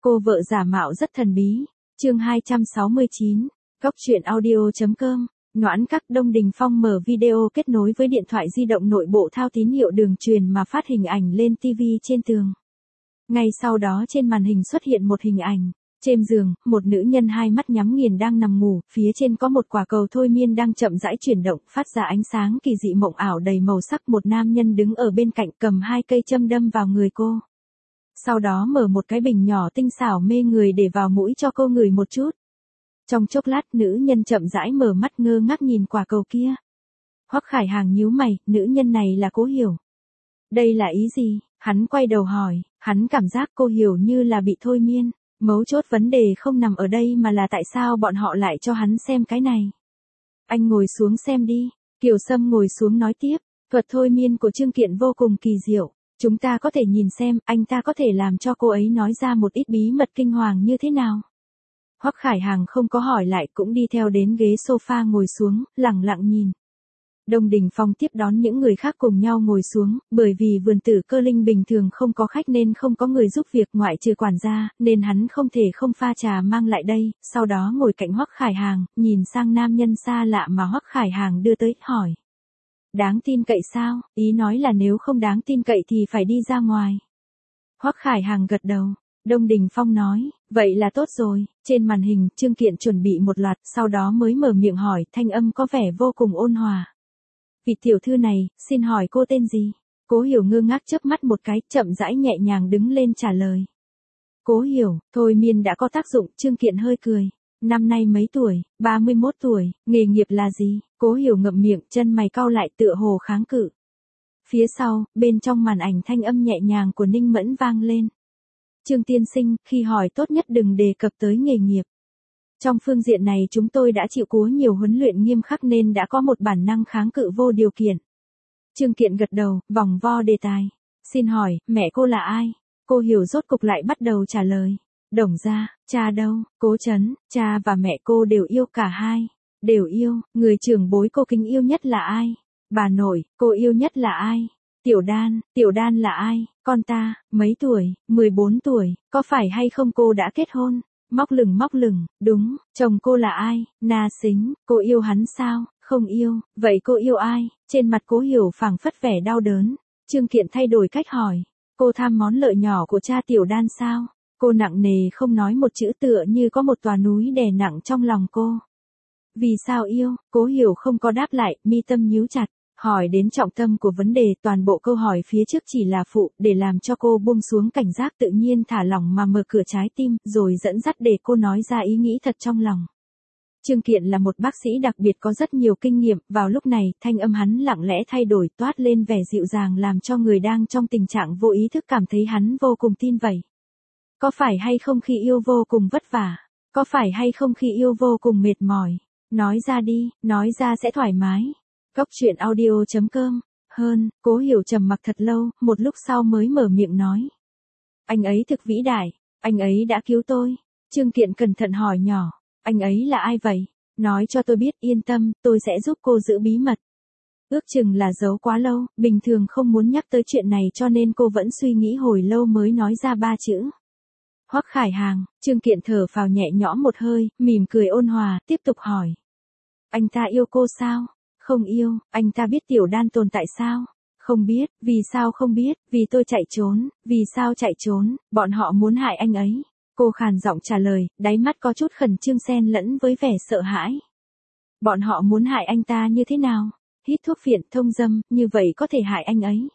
Cô vợ giả mạo rất thần bí. Chương 269. Góc truyện audio.com. Noãn Các. Đông Đình Phong mở video kết nối với điện thoại di động nội bộ thao tín hiệu đường truyền mà phát hình ảnh lên TV trên tường. Ngay sau đó trên màn hình xuất hiện một hình ảnh. Trên giường, một nữ nhân hai mắt nhắm nghiền đang nằm ngủ, phía trên có một quả cầu thôi miên đang chậm rãi chuyển động, phát ra ánh sáng kỳ dị mộng ảo đầy màu sắc. Một nam nhân đứng ở bên cạnh cầm hai cây châm đâm vào người cô. Sau đó mở một cái bình nhỏ tinh xảo mê người để vào mũi cho cô ngửi một chút. Trong chốc lát nữ nhân chậm rãi mở mắt ngơ ngác nhìn quả cầu kia. Hoắc Khải Hàng nhíu mày, nữ nhân này là Cố Hiểu. Đây là ý gì? Hắn quay đầu hỏi, hắn cảm giác cô Hiểu như là bị thôi miên. Mấu chốt vấn đề không nằm ở đây mà là tại sao bọn họ lại cho hắn xem cái này. Anh ngồi xuống xem đi. Kiều Sâm ngồi xuống nói tiếp, thuật thôi miên của Trương Kiện vô cùng kỳ diệu. Chúng ta có thể nhìn xem anh ta có thể làm cho cô ấy nói ra một ít bí mật kinh hoàng như thế nào. Hoắc Khải Hàng không có hỏi lại cũng đi theo đến ghế sofa ngồi xuống, lặng lặng nhìn. Đông Đình Phong tiếp đón những người khác cùng nhau ngồi xuống, bởi vì vườn tử Cơ Linh bình thường không có khách nên không có người giúp việc ngoại trừ quản gia, nên hắn không thể không pha trà mang lại đây, sau đó ngồi cạnh Hoắc Khải Hàng, nhìn sang nam nhân xa lạ mà Hoắc Khải Hàng đưa tới, hỏi. Đáng tin cậy sao? Ý nói là nếu không đáng tin cậy thì phải đi ra ngoài. Hoắc Khải Hàng gật đầu. Đông Đình Phong nói, vậy là tốt rồi. Trên màn hình, Trương Kiện chuẩn bị một loạt, sau đó mới mở miệng hỏi, thanh âm có vẻ vô cùng ôn hòa. Vị tiểu thư này, xin hỏi cô tên gì? Cố Hiểu ngơ ngác chớp mắt một cái, chậm rãi nhẹ nhàng đứng lên trả lời. Cố Hiểu, thôi miên đã có tác dụng. Trương Kiện hơi cười. Năm nay mấy tuổi? 31 tuổi, nghề nghiệp là gì? Cố Hiểu ngậm miệng, chân mày cau lại tựa hồ kháng cự. Phía sau, bên trong màn ảnh thanh âm nhẹ nhàng của Ninh Mẫn vang lên. Trương tiên sinh, khi hỏi tốt nhất đừng đề cập tới nghề nghiệp. Trong phương diện này chúng tôi đã chịu quá nhiều huấn luyện nghiêm khắc nên đã có một bản năng kháng cự vô điều kiện. Trương Kiện gật đầu, vòng vo đề tài. Xin hỏi, mẹ cô là ai? Cô Hiểu rốt cục lại bắt đầu trả lời. Đồng gia, cha đâu? Cố Chấn, cha và mẹ cô đều yêu cả hai. Đều yêu, người trưởng bối cô kính yêu nhất là ai? Bà nội, cô yêu nhất là ai? Tiểu Đan là ai? Con ta, mấy tuổi? 14 tuổi, có phải hay không cô đã kết hôn? Móc lửng, đúng, chồng cô là ai? Na Sính, cô yêu hắn sao? Không yêu, vậy cô yêu ai? Trên mặt Cố Hiểu phảng phất vẻ đau đớn. Trương Kiện thay đổi cách hỏi, cô tham món lợi nhỏ của cha Tiểu Đan sao? Cô nặng nề không nói một chữ tựa như có một tòa núi đè nặng trong lòng cô. Vì sao yêu? Cố Hiểu không có đáp lại, mi tâm nhíu chặt. Hỏi đến trọng tâm của vấn đề, toàn bộ câu hỏi phía trước chỉ là phụ, để làm cho cô buông xuống cảnh giác tự nhiên thả lỏng mà mở cửa trái tim, rồi dẫn dắt để cô nói ra ý nghĩ thật trong lòng. Trương Kiện là một bác sĩ đặc biệt có rất nhiều kinh nghiệm, vào lúc này, thanh âm hắn lặng lẽ thay đổi toát lên vẻ dịu dàng làm cho người đang trong tình trạng vô ý thức cảm thấy hắn vô cùng tin vậy. Có phải hay không khi yêu vô cùng vất vả? Có phải hay không khi yêu vô cùng mệt mỏi? Nói ra đi, nói ra sẽ thoải mái. Góc truyện audio.com. Cố Hiểu trầm mặc thật lâu, một lúc sau mới mở miệng nói. Anh ấy thực vĩ đại, anh ấy đã cứu tôi. Trương Kiện cẩn thận hỏi nhỏ, anh ấy là ai vậy? Nói cho tôi biết, yên tâm, tôi sẽ giúp cô giữ bí mật. Ước chừng là giấu quá lâu, bình thường không muốn nhắc tới chuyện này cho nên cô vẫn suy nghĩ hồi lâu mới nói ra 3 chữ. Hoắc Khải Hàng. Trương Kiện thở phào nhẹ nhõm một hơi, mỉm cười ôn hòa, tiếp tục hỏi. Anh ta yêu cô sao? Không yêu. Anh ta biết Tiểu Đan tồn tại sao? Không biết. Vì sao không biết? Vì tôi chạy trốn. Vì sao chạy trốn? Bọn họ muốn hại anh ấy. Cô khàn giọng trả lời, đáy mắt có chút khẩn trương xen lẫn với vẻ sợ hãi. Bọn họ muốn hại anh ta như thế nào? Hít thuốc phiện, thông dâm, như vậy có thể hại anh ấy.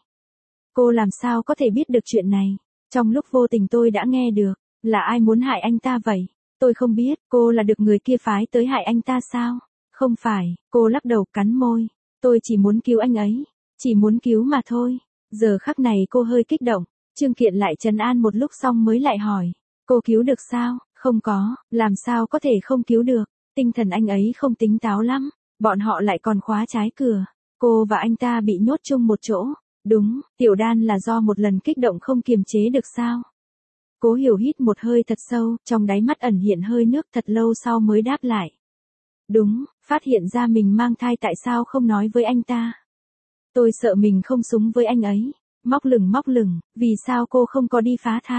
Cô làm sao có thể biết được chuyện này? Trong lúc vô tình tôi đã nghe được. Là ai muốn hại anh ta vậy? Tôi không biết. Cô là được người kia phái tới hại anh ta sao? Không phải. Cô lắc đầu cắn môi. Tôi chỉ muốn cứu anh ấy. Chỉ muốn cứu mà thôi. Giờ khắc này cô hơi kích động. Trương Kiện lại trấn an một lúc xong mới lại hỏi. Cô cứu được sao? Không có. Làm sao có thể không cứu được? Tinh thần anh ấy không tính táo lắm. Bọn họ lại còn khóa trái cửa. Cô và anh ta bị nhốt chung một chỗ. Đúng. Tiểu Đan là do một lần kích động không kiềm chế được sao? Cố Hiểu hít một hơi thật sâu, trong đáy mắt ẩn hiện hơi nước, thật lâu sau mới đáp lại. Đúng, phát hiện ra mình mang thai tại sao không nói với anh ta? Tôi sợ mình không xứng với anh ấy. Móc lửng, vì sao cô không có đi phá thai?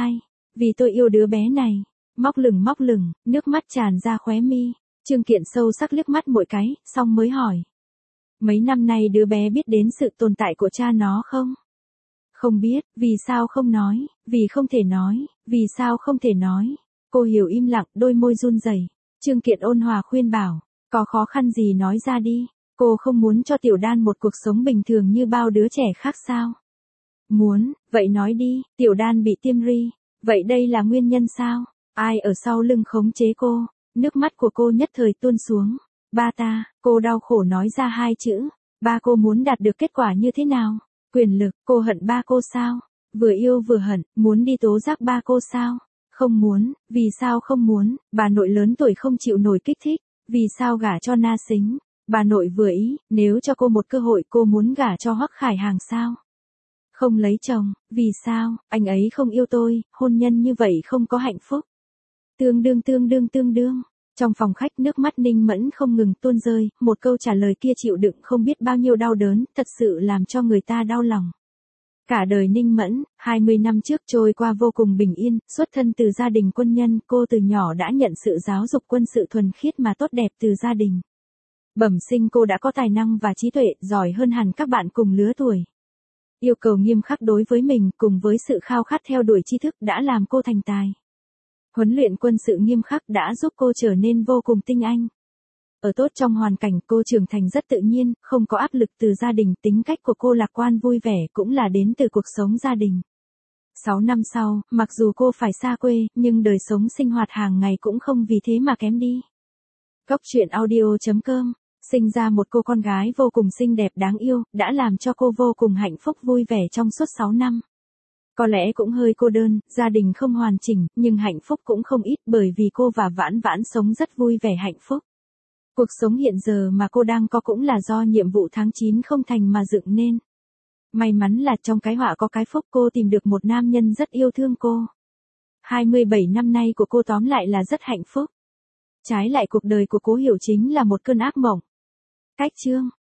vì tôi yêu đứa bé này. Móc lửng, nước mắt tràn ra khóe mi. Trương Kiện sâu sắc liếc mắt một cái, xong mới hỏi. Mấy năm nay đứa bé biết đến sự tồn tại của cha nó không? Không biết, vì sao không nói, vì không thể nói, vì sao không thể nói. Cô Hiểu im lặng, đôi môi run rẩy. Trương Kiện ôn hòa khuyên bảo, có khó khăn gì nói ra đi, cô không muốn cho Tiểu Đan một cuộc sống bình thường như bao đứa trẻ khác sao? Muốn, vậy nói đi, Tiểu Đan bị tiêm ri, vậy đây là nguyên nhân sao? Ai ở sau lưng khống chế cô? Nước mắt của cô nhất thời tuôn xuống. Ba ta, cô đau khổ nói ra hai chữ. Ba cô muốn đạt được kết quả như thế nào? Quyền lực, cô hận ba cô sao? Vừa yêu vừa hận, muốn đi tố giác ba cô sao? Không muốn, vì sao không muốn? Bà nội lớn tuổi không chịu nổi kích thích, vì sao gả cho Na Sính? Bà nội vừa ý, nếu cho cô một cơ hội cô muốn gả cho Hoắc Khải Hàng sao? Không lấy chồng, vì sao? Anh ấy không yêu tôi, hôn nhân như vậy không có hạnh phúc. Tương đương. Trong phòng khách nước mắt Ninh Mẫn không ngừng tuôn rơi, một câu trả lời kia chịu đựng không biết bao nhiêu đau đớn, thật sự làm cho người ta đau lòng. Cả đời Ninh Mẫn, 20 năm trước trôi qua vô cùng bình yên, xuất thân từ gia đình quân nhân, cô từ nhỏ đã nhận sự giáo dục quân sự thuần khiết mà tốt đẹp từ gia đình. Bẩm sinh cô đã có tài năng và trí tuệ, giỏi hơn hẳn các bạn cùng lứa tuổi. Yêu cầu nghiêm khắc đối với mình cùng với sự khao khát theo đuổi tri thức đã làm cô thành tài. Huấn luyện quân sự nghiêm khắc đã giúp cô trở nên vô cùng tinh anh. Ở tốt trong hoàn cảnh cô trưởng thành rất tự nhiên, không có áp lực từ gia đình, tính cách của cô lạc quan vui vẻ cũng là đến từ cuộc sống gia đình. 6 năm sau, mặc dù cô phải xa quê, nhưng đời sống sinh hoạt hàng ngày cũng không vì thế mà kém đi. Cốc truyện audio.com, sinh ra một cô con gái vô cùng xinh đẹp đáng yêu, đã làm cho cô vô cùng hạnh phúc vui vẻ trong suốt 6 năm. Có lẽ cũng hơi cô đơn, gia đình không hoàn chỉnh, nhưng hạnh phúc cũng không ít bởi vì cô và Vãn Vãn sống rất vui vẻ hạnh phúc. Cuộc sống hiện giờ mà cô đang có cũng là do nhiệm vụ tháng 9 không thành mà dựng nên. May mắn là trong cái họa có cái phúc, cô tìm được một nam nhân rất yêu thương cô. 27 năm nay của cô tóm lại là rất hạnh phúc. Trái lại cuộc đời của Cố Hiểu chính là một cơn ác mộng. Cách chương